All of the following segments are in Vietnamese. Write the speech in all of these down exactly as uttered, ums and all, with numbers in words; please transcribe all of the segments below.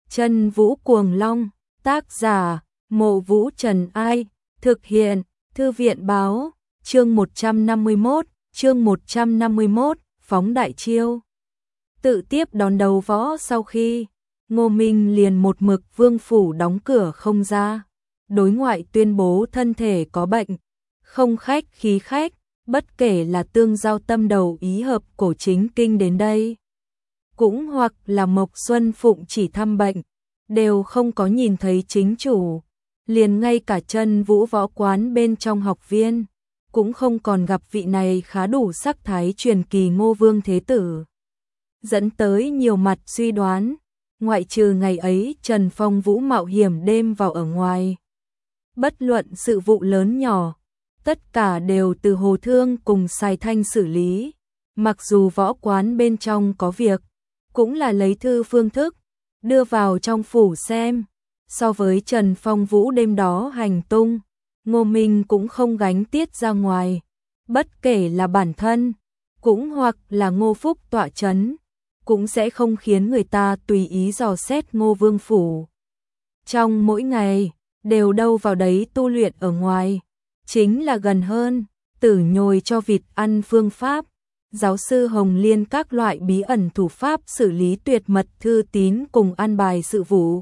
Chân Vũ Cuồng Long, tác giả, Mộ Vũ Trần Ai, thực hiện, Thư viện Báo, chương một trăm năm mươi mốt, chương một trăm năm mươi mốt, phóng đại chiêu. Tự tiếp đón đầu võ sau khi, Ngô Minh liền một mực vương phủ đóng cửa không ra, đối ngoại tuyên bố thân thể có bệnh, không khách khí khách, bất kể là tương giao tâm đầu ý hợp cổ chính kinh đến đây, cũng hoặc là Mộc Xuân Phụng chỉ thăm bệnh, đều không có nhìn thấy chính chủ, liền ngay cả Chân Vũ võ quán bên trong học viên, cũng không còn gặp vị này khá đủ sắc thái truyền kỳ Ngô Vương Thế Tử. Dẫn tới nhiều mặt suy đoán, ngoại trừ ngày ấy Trần Phong Vũ mạo hiểm đêm vào ở ngoài. Bất luận sự vụ lớn nhỏ, tất cả đều từ Hồ Thương cùng Sài Thanh xử lý, mặc dù võ quán bên trong có việc, cũng là lấy thư phương thức, đưa vào trong phủ xem. So với Trần Phong Vũ đêm đó hành tung, Ngô Minh cũng không gánh tiết ra ngoài, bất kể là bản thân, cũng hoặc là Ngô Phúc tọa chấn, cũng sẽ không khiến người ta tùy ý dò xét Ngô Vương phủ. Trong mỗi ngày, đều đâu vào đấy tu luyện ở ngoài, chính là gần hơn, tử nhồi cho vịt ăn phương pháp, giáo sư Hồng Liên các loại bí ẩn thủ pháp xử lý tuyệt mật thư tín cùng an bài sự vụ.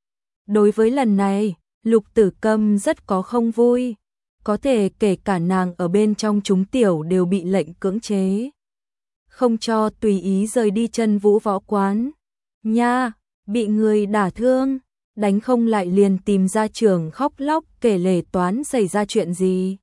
Đối với lần này, Lục Tử Câm rất có không vui, có thể kể cả nàng ở bên trong chúng tiểu đều bị lệnh cưỡng chế, không cho tùy ý rời đi Chân Vũ võ quán. Nha, bị người đả thương, đánh không lại liền tìm ra trường khóc lóc kể lể toán xảy ra chuyện gì.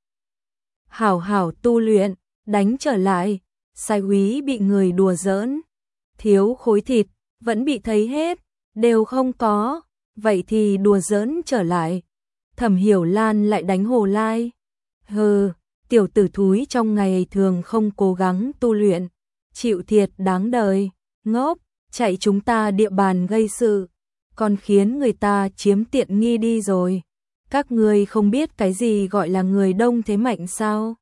Hảo hảo tu luyện, đánh trở lại, sai úy bị người đùa giỡn, thiếu khối thịt, vẫn bị thấy hết, đều không có, vậy thì đùa giỡn trở lại. Thẩm Hiểu Lan lại đánh Hồ Lai. Hừ, tiểu tử thúi trong ngày thường không cố gắng tu luyện, chịu thiệt đáng đời, ngốc, chạy chúng ta địa bàn gây sự, còn khiến người ta chiếm tiện nghi đi rồi. Các ngươi không biết cái gì gọi là người đông thế mạnh sao?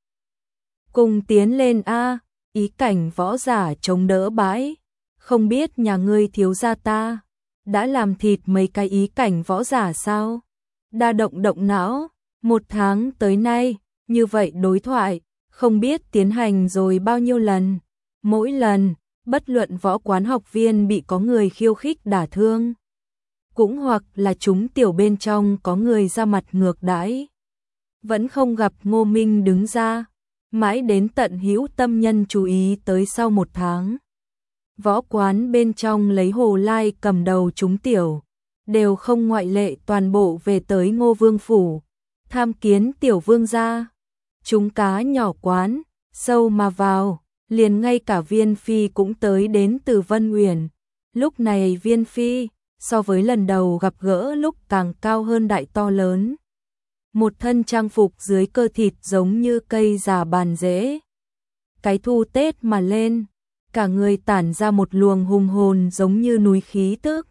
Cùng tiến lên a, ý cảnh võ giả chống đỡ bãi, không biết nhà ngươi thiếu gia ta đã làm thịt mấy cái ý cảnh võ giả sao? Đa động động não, một tháng tới nay, như vậy đối thoại, không biết tiến hành rồi bao nhiêu lần. Mỗi lần, bất luận võ quán học viên bị có người khiêu khích đả thương, cũng hoặc là chúng tiểu bên trong có người ra mặt ngược đãi, vẫn không gặp Ngô Minh đứng ra, mãi đến tận Hữu Tâm Nhân chú ý tới sau một tháng. Võ quán bên trong lấy Hồ Lai cầm đầu chúng tiểu, đều không ngoại lệ toàn bộ về tới Ngô Vương phủ, tham kiến tiểu vương gia. Chúng cá nhỏ quán, sâu mà vào, liền ngay cả Viên Phi cũng tới đến từ Vân Uyển. Lúc này Viên Phi, so với lần đầu gặp gỡ lúc càng cao hơn đại to lớn. Một thân trang phục dưới cơ thịt giống như cây già bàn rễ. Cái thu Tết mà lên, cả người tản ra một luồng hùng hồn giống như núi khí tức.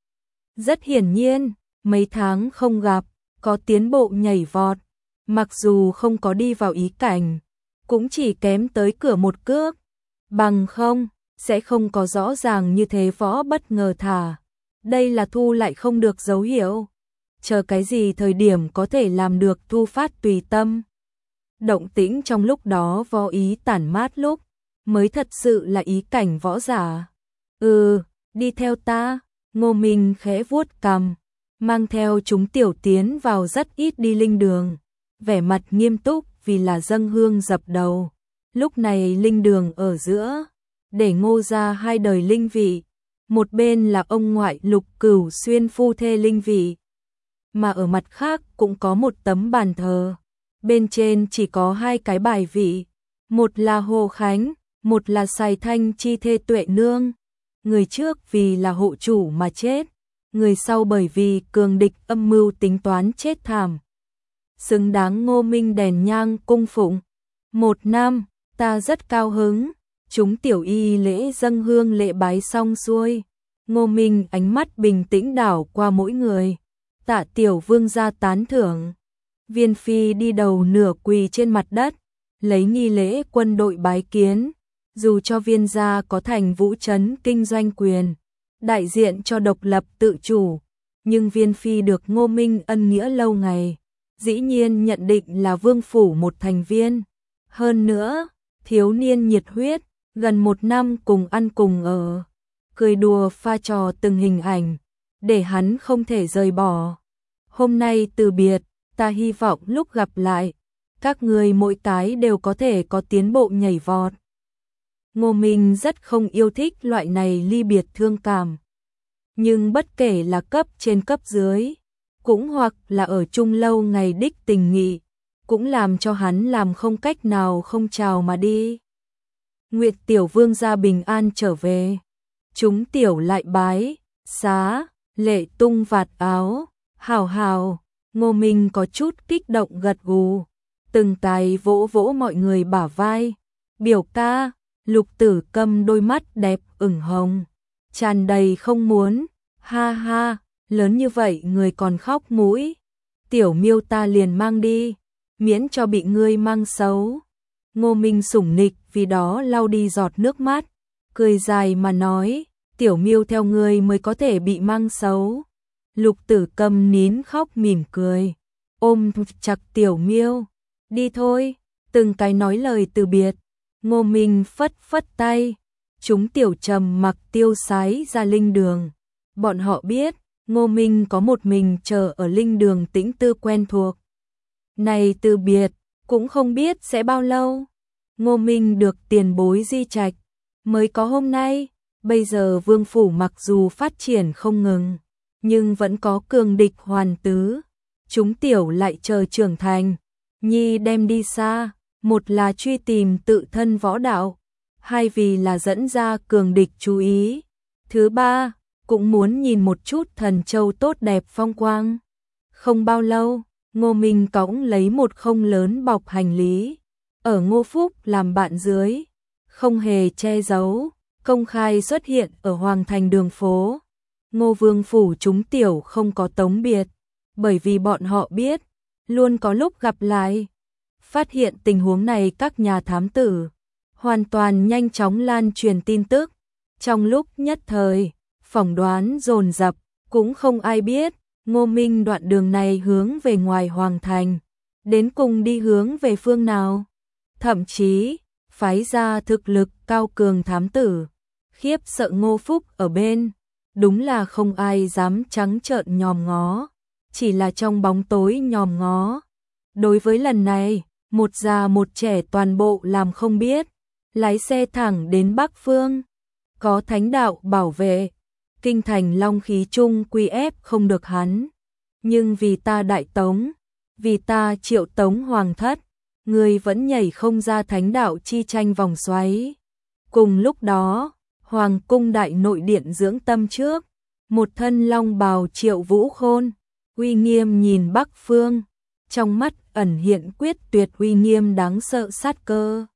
Rất hiển nhiên, mấy tháng không gặp, có tiến bộ nhảy vọt, mặc dù không có đi vào ý cảnh, cũng chỉ kém tới cửa một cước, bằng không, sẽ không có rõ ràng như thế võ bất ngờ thả. Đây là thu lại không được dấu hiệu, chờ cái gì thời điểm có thể làm được thu phát tùy tâm. Động tĩnh trong lúc đó võ ý tản mát lúc, mới thật sự là ý cảnh võ giả. Ừ, đi theo ta. Ngô Minh khẽ vuốt cằm, mang theo chúng tiểu tiến vào rất ít đi linh đường, vẻ mặt nghiêm túc vì là dâng hương dập đầu. Lúc này linh đường ở giữa, để Ngô ra hai đời linh vị, một bên là ông ngoại Lục Cửu Xuyên phu thê linh vị, mà ở mặt khác cũng có một tấm bàn thờ, bên trên chỉ có hai cái bài vị, một là Hồ Khánh, một là Sài Thanh chi thê Tuệ Nương. Người trước vì là hộ chủ mà chết, người sau bởi vì cường địch âm mưu tính toán chết thảm. Xứng đáng Ngô Minh đèn nhang cung phụng. Một năm, ta rất cao hứng, chúng tiểu y lễ dâng hương lễ bái xong xuôi. Ngô Minh ánh mắt bình tĩnh đảo qua mỗi người, tạ tiểu vương gia tán thưởng. Viên Phi đi đầu nửa quỳ trên mặt đất, lấy nghi lễ quân đội bái kiến. Dù cho Viên gia có thành Vũ trấn kinh doanh quyền, đại diện cho độc lập tự chủ, nhưng Viên Phi được Ngô Minh ân nghĩa lâu ngày, dĩ nhiên nhận định là vương phủ một thành viên. Hơn nữa, thiếu niên nhiệt huyết, gần một năm cùng ăn cùng ở, cười đùa pha trò từng hình ảnh, để hắn không thể rời bỏ. Hôm nay từ biệt, ta hy vọng lúc gặp lại, các người mỗi cái đều có thể có tiến bộ nhảy vọt. Ngô Minh rất không yêu thích loại này ly biệt thương cảm. Nhưng bất kể là cấp trên cấp dưới, cũng hoặc là ở chung lâu ngày đích tình nghị, cũng làm cho hắn làm không cách nào không chào mà đi. Nguyệt tiểu vương gia bình an trở về, chúng tiểu lại bái, xá, lệ tung vạt áo, hào hào, Ngô Minh có chút kích động gật gù, từng cái vỗ vỗ mọi người bả vai, biểu ca, Lục Tử Câm đôi mắt đẹp ửng hồng, tràn đầy không muốn, ha ha, lớn như vậy người còn khóc mũi, tiểu miêu ta liền mang đi, miễn cho bị ngươi mang xấu. Ngô Minh sủng nịch vì đó lau đi giọt nước mắt, cười dài mà nói, tiểu miêu theo ngươi mới có thể bị mang xấu. Lục Tử Câm nín khóc mỉm cười, ôm chặt tiểu miêu, đi thôi, từng cái nói lời từ biệt. Ngô Minh phất phất tay, chúng tiểu trầm mặc tiêu sái ra linh đường. Bọn họ biết, Ngô Minh có một mình chờ ở linh đường tĩnh tư quen thuộc. Này từ biệt, cũng không biết sẽ bao lâu. Ngô Minh được tiền bối di trạch, mới có hôm nay. Bây giờ vương phủ mặc dù phát triển không ngừng, nhưng vẫn có cường địch hoàn tứ. Chúng tiểu lại chờ trưởng thành, nhi đem đi xa. Một là truy tìm tự thân võ đạo, hai vì là dẫn ra cường địch chú ý. Thứ ba, cũng muốn nhìn một chút Thần Châu tốt đẹp phong quang. Không bao lâu, Ngô Minh cõng lấy một không lớn bọc hành lý, ở Ngô Phúc làm bạn dưới, không hề che giấu, công khai xuất hiện ở Hoàng Thành đường phố. Ngô Vương phủ chúng tiểu không có tống biệt, bởi vì bọn họ biết, luôn có lúc gặp lại. Phát hiện tình huống này các nhà thám tử hoàn toàn nhanh chóng lan truyền tin tức. Trong lúc nhất thời, phỏng đoán dồn dập, cũng không ai biết Ngô Minh đoạn đường này hướng về ngoài Hoàng Thành, đến cùng đi hướng về phương nào. Thậm chí, phái ra thực lực cao cường thám tử, khiếp sợ Ngô Phúc ở bên, đúng là không ai dám trắng trợn nhòm ngó, chỉ là trong bóng tối nhòm ngó. Đối với lần này, một già một trẻ toàn bộ làm không biết, lái xe thẳng đến Bắc Phương. Có thánh đạo bảo vệ, kinh thành long khí trung quy ép không được hắn. Nhưng vì ta đại tống, vì ta triệu tống hoàng thất, người vẫn nhảy không ra thánh đạo chi tranh vòng xoáy. Cùng lúc đó, hoàng cung đại nội điện dưỡng tâm trước, một thân long bào Triệu Vũ Khôn, uy nghiêm nhìn Bắc Phương, trong mắt ẩn hiện quyết tuyệt uy nghiêm đáng sợ sát cơ.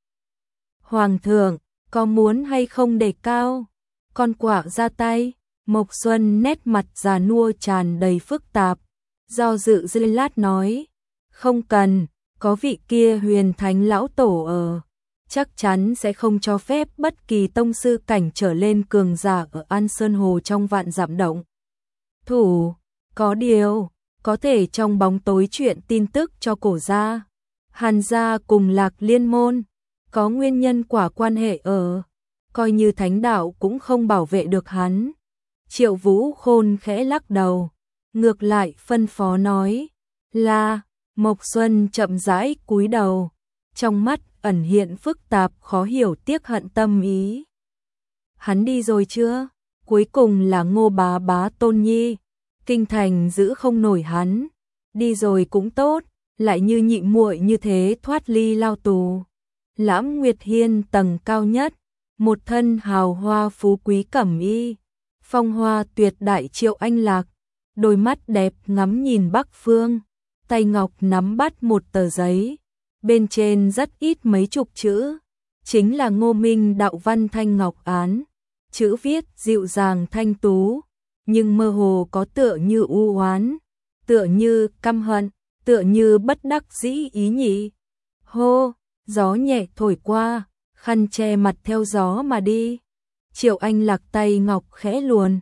Hoàng thượng, có muốn hay không đề cao? Con quạ ra tay, Mộc Xuân nét mặt già nua tràn đầy phức tạp, do dự giây lát nói, không cần, có vị kia huyền thánh lão tổ ở, chắc chắn sẽ không cho phép bất kỳ tông sư cảnh trở lên cường giả ở An Sơn Hồ trong vạn dặm động thủ. Có điều, có thể trong bóng tối chuyện tin tức cho cổ gia, Hàn gia cùng Lạc Liên môn, có nguyên nhân quả quan hệ ở, coi như thánh đạo cũng không bảo vệ được hắn. Triệu Vũ Khôn khẽ lắc đầu, ngược lại phân phó nói, là, Mộc Xuân chậm rãi cúi đầu, trong mắt ẩn hiện phức tạp khó hiểu tiếc hận tâm ý. Hắn đi rồi chưa? Cuối cùng là Ngô bá bá Tôn Nhi, kinh thành giữ không nổi hắn, đi rồi cũng tốt, lại như nhị muội như thế thoát ly lao tù. Lãm Nguyệt Hiên tầng cao nhất, một thân hào hoa phú quý cẩm y, phong hoa tuyệt đại Triệu Anh Lạc, đôi mắt đẹp ngắm nhìn Bắc Phương, tay ngọc nắm bắt một tờ giấy, bên trên rất ít mấy chục chữ, chính là Ngô Minh đạo văn thanh ngọc án, chữ viết dịu dàng thanh tú, nhưng mơ hồ có tựa như u oán, tựa như căm hận, tựa như bất đắc dĩ ý nhị. Hô, gió nhẹ thổi qua, khăn che mặt theo gió mà đi. Triệu Anh Lạc tay ngọc khẽ luồn,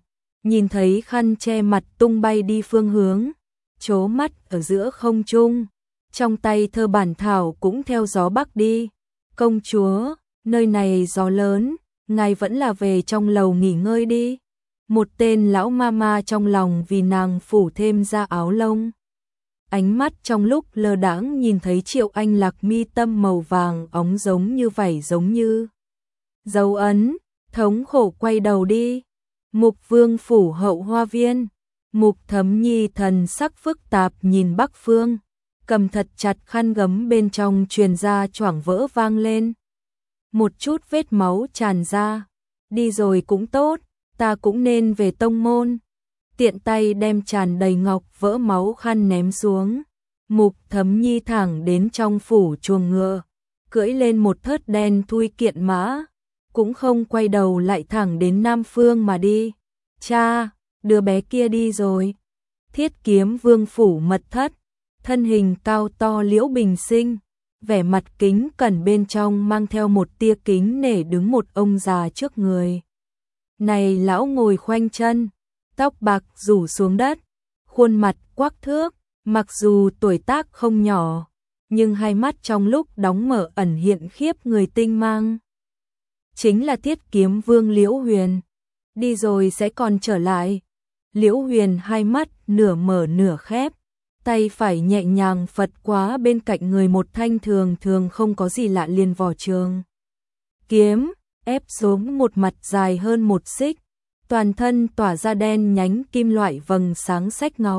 nhìn thấy khăn che mặt tung bay đi phương hướng, chố mắt ở giữa không trung, trong tay thơ bản thảo cũng theo gió bắc đi. Công chúa, nơi này gió lớn, ngài vẫn là về trong lầu nghỉ ngơi đi. Một tên lão mama trong lòng vì nàng phủ thêm ra áo lông. Ánh mắt trong lúc lơ đãng nhìn thấy Triệu Anh Lạc mi tâm màu vàng óng giống như vảy giống như dấu ấn, thống khổ quay đầu đi. Mục Vương phủ hậu hoa viên, Mục Thấm Nhi thần sắc phức tạp nhìn Bắc Phương, cầm thật chặt khăn gấm bên trong truyền ra choảng vỡ vang lên. Một chút vết máu tràn ra, đi rồi cũng tốt, ta cũng nên về tông môn. Tiện tay đem tràn đầy ngọc vỡ máu khăn ném xuống. Mục Thấm Nhi thẳng đến trong phủ chuồng ngựa, cưỡi lên một thớt đen thui kiện mã, cũng không quay đầu lại thẳng đến Nam Phương mà đi. Cha, đứa bé kia đi rồi. Thiết Kiếm Vương phủ mật thất, thân hình cao to Liễu Bình Sinh, vẻ mặt kính cẩn bên trong mang theo một tia kính nể đứng một ông già trước người. Này lão ngồi khoanh chân, tóc bạc rủ xuống đất, khuôn mặt quắc thước, mặc dù tuổi tác không nhỏ, nhưng hai mắt trong lúc đóng mở ẩn hiện khiếp người tinh mang. Chính là Thiết Kiếm Vương Liễu Huyền, đi rồi sẽ còn trở lại. Liễu Huyền hai mắt nửa mở nửa khép, tay phải nhẹ nhàng phật quá bên cạnh người một thanh thường thường không có gì lạ liền vỏ trường kiếm, ép xuống một mặt dài hơn một xích, toàn thân tỏa ra đen nhánh kim loại vầng sáng sách ngọc.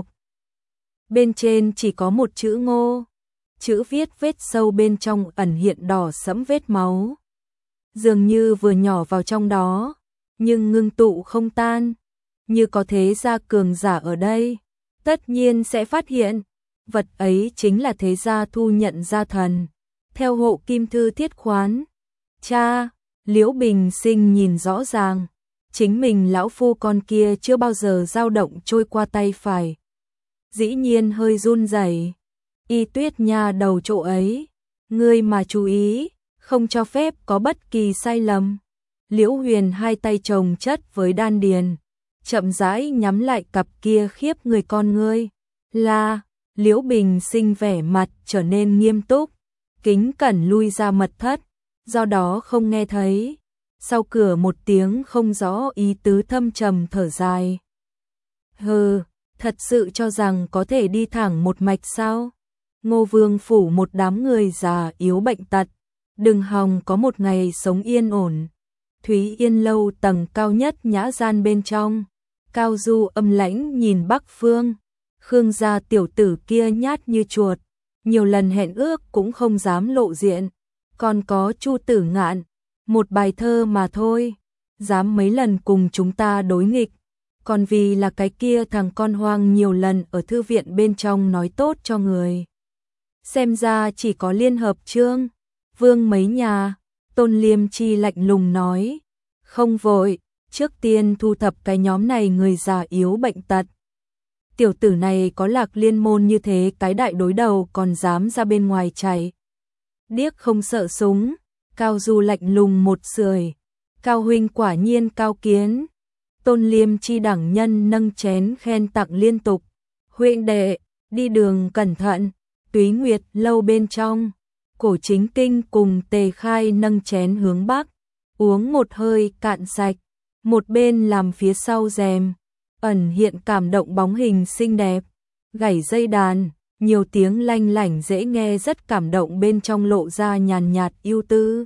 Bên trên chỉ có một chữ Ngô, chữ viết vết sâu bên trong ẩn hiện đỏ sẫm vết máu. Dường như vừa nhỏ vào trong đó, nhưng ngưng tụ không tan, như có thế gia cường giả ở đây, tất nhiên sẽ phát hiện, vật ấy chính là thế gia thu nhận gia thần, theo hộ kim thư thiết khoán. Cha, Liễu Bình Sinh nhìn rõ ràng, chính mình lão phu con kia chưa bao giờ dao động trôi qua tay phải. Dĩ nhiên hơi run rẩy. Y Tuyết nha đầu chỗ ấy, ngươi mà chú ý, không cho phép có bất kỳ sai lầm. Liễu Huyền hai tay chồng chất với đan điền, chậm rãi nhắm lại cặp kia khiếp người con ngươi. Là, Liễu Bình Sinh vẻ mặt trở nên nghiêm túc, kính cẩn lui ra mật thất, do đó không nghe thấy. Sau cửa một tiếng không rõ ý tứ thâm trầm thở dài. Hừ, thật sự cho rằng có thể đi thẳng một mạch sao? Ngô Vương phủ một đám người già yếu bệnh tật, đừng hòng có một ngày sống yên ổn. Thúy Yên lâu tầng cao nhất nhã gian bên trong, Cao Du âm lãnh nhìn Bắc Phương, Khương gia tiểu tử kia nhát như chuột, nhiều lần hẹn ước cũng không dám lộ diện. Còn có Chu Tử Ngạn, một bài thơ mà thôi, dám mấy lần cùng chúng ta đối nghịch, còn vì là cái kia thằng con hoang nhiều lần ở thư viện bên trong nói tốt cho người. Xem ra chỉ có liên hợp chương, Vương mấy nhà. Tôn Liêm Chi lạnh lùng nói, không vội, trước tiên thu thập cái nhóm này người già yếu bệnh tật. Tiểu tử này có Lạc Liên môn như thế cái đại đối đầu còn dám ra bên ngoài chạy. Điếc không sợ súng, Cao Du lạnh lùng một sưởi, Cao huynh quả nhiên cao kiến. Tôn Liêm Chi đẳng nhân nâng chén khen tặng liên tục, huynh đệ, đi đường cẩn thận. Túy Nguyệt lâu bên trong, Cổ Chính Kinh cùng Tề Khai nâng chén hướng bắc, uống một hơi cạn sạch, một bên làm phía sau rèm, ẩn hiện cảm động bóng hình xinh đẹp, gảy dây đàn, nhiều tiếng lanh lảnh dễ nghe rất cảm động bên trong lộ ra nhàn nhạt ưu tư.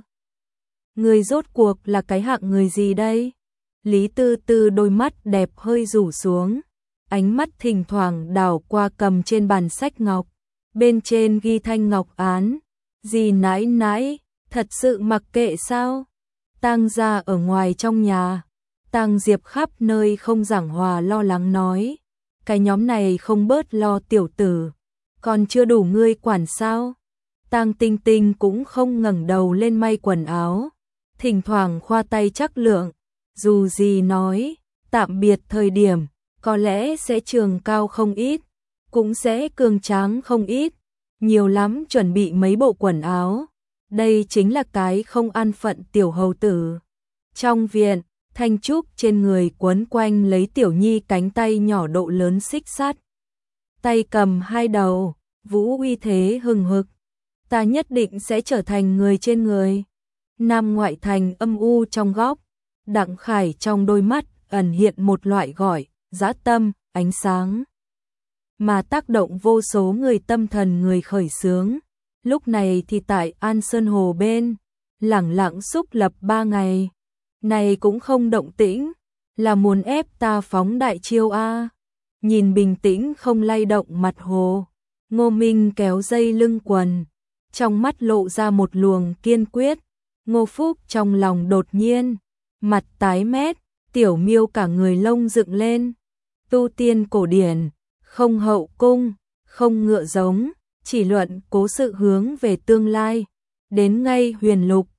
Người rốt cuộc là cái hạng người gì đây? Lý Tư Tư đôi mắt đẹp hơi rủ xuống, ánh mắt thỉnh thoảng đảo qua cầm trên bàn sách ngọc, bên trên ghi thanh ngọc án. Dì nãi nãi, thật sự mặc kệ sao? Tang gia ở ngoài trong nhà, Tang Diệp khắp nơi không giảng hòa lo lắng nói, cái nhóm này không bớt lo tiểu tử, còn chưa đủ ngươi quản sao? Tang Tinh Tinh cũng không ngẩng đầu lên may quần áo, thỉnh thoảng khoa tay chắc lượng, dù gì nói, tạm biệt thời điểm, có lẽ sẽ trường cao không ít, cũng sẽ cường tráng không ít. Nhiều lắm chuẩn bị mấy bộ quần áo, đây chính là cái không an phận tiểu hầu tử. Trong viện, thanh trúc trên người quấn quanh lấy Tiểu Nhi cánh tay nhỏ độ lớn xích sắt. Tay cầm hai đầu, vũ uy thế hừng hực. Ta nhất định sẽ trở thành người trên người. Nam ngoại thành âm u trong góc, Đặng Khải trong đôi mắt ẩn hiện một loại gọi, dã tâm, ánh sáng. Mà tác động vô số người tâm thần người khởi xướng. Lúc này thì tại An Sơn Hồ bên, lẳng lặng xúc lập ba ngày. Này cũng không động tĩnh, là muốn ép ta phóng đại chiêu a. Nhìn bình tĩnh không lay động mặt hồ, Ngô Minh kéo dây lưng quần, trong mắt lộ ra một luồng kiên quyết. Ngô Phúc trong lòng đột nhiên, mặt tái mét, Tiểu Miêu cả người lông dựng lên. Tu tiên cổ điển, không hậu cung, không ngựa giống, chỉ luận cố sự hướng về tương lai. Đến ngay huyền lục,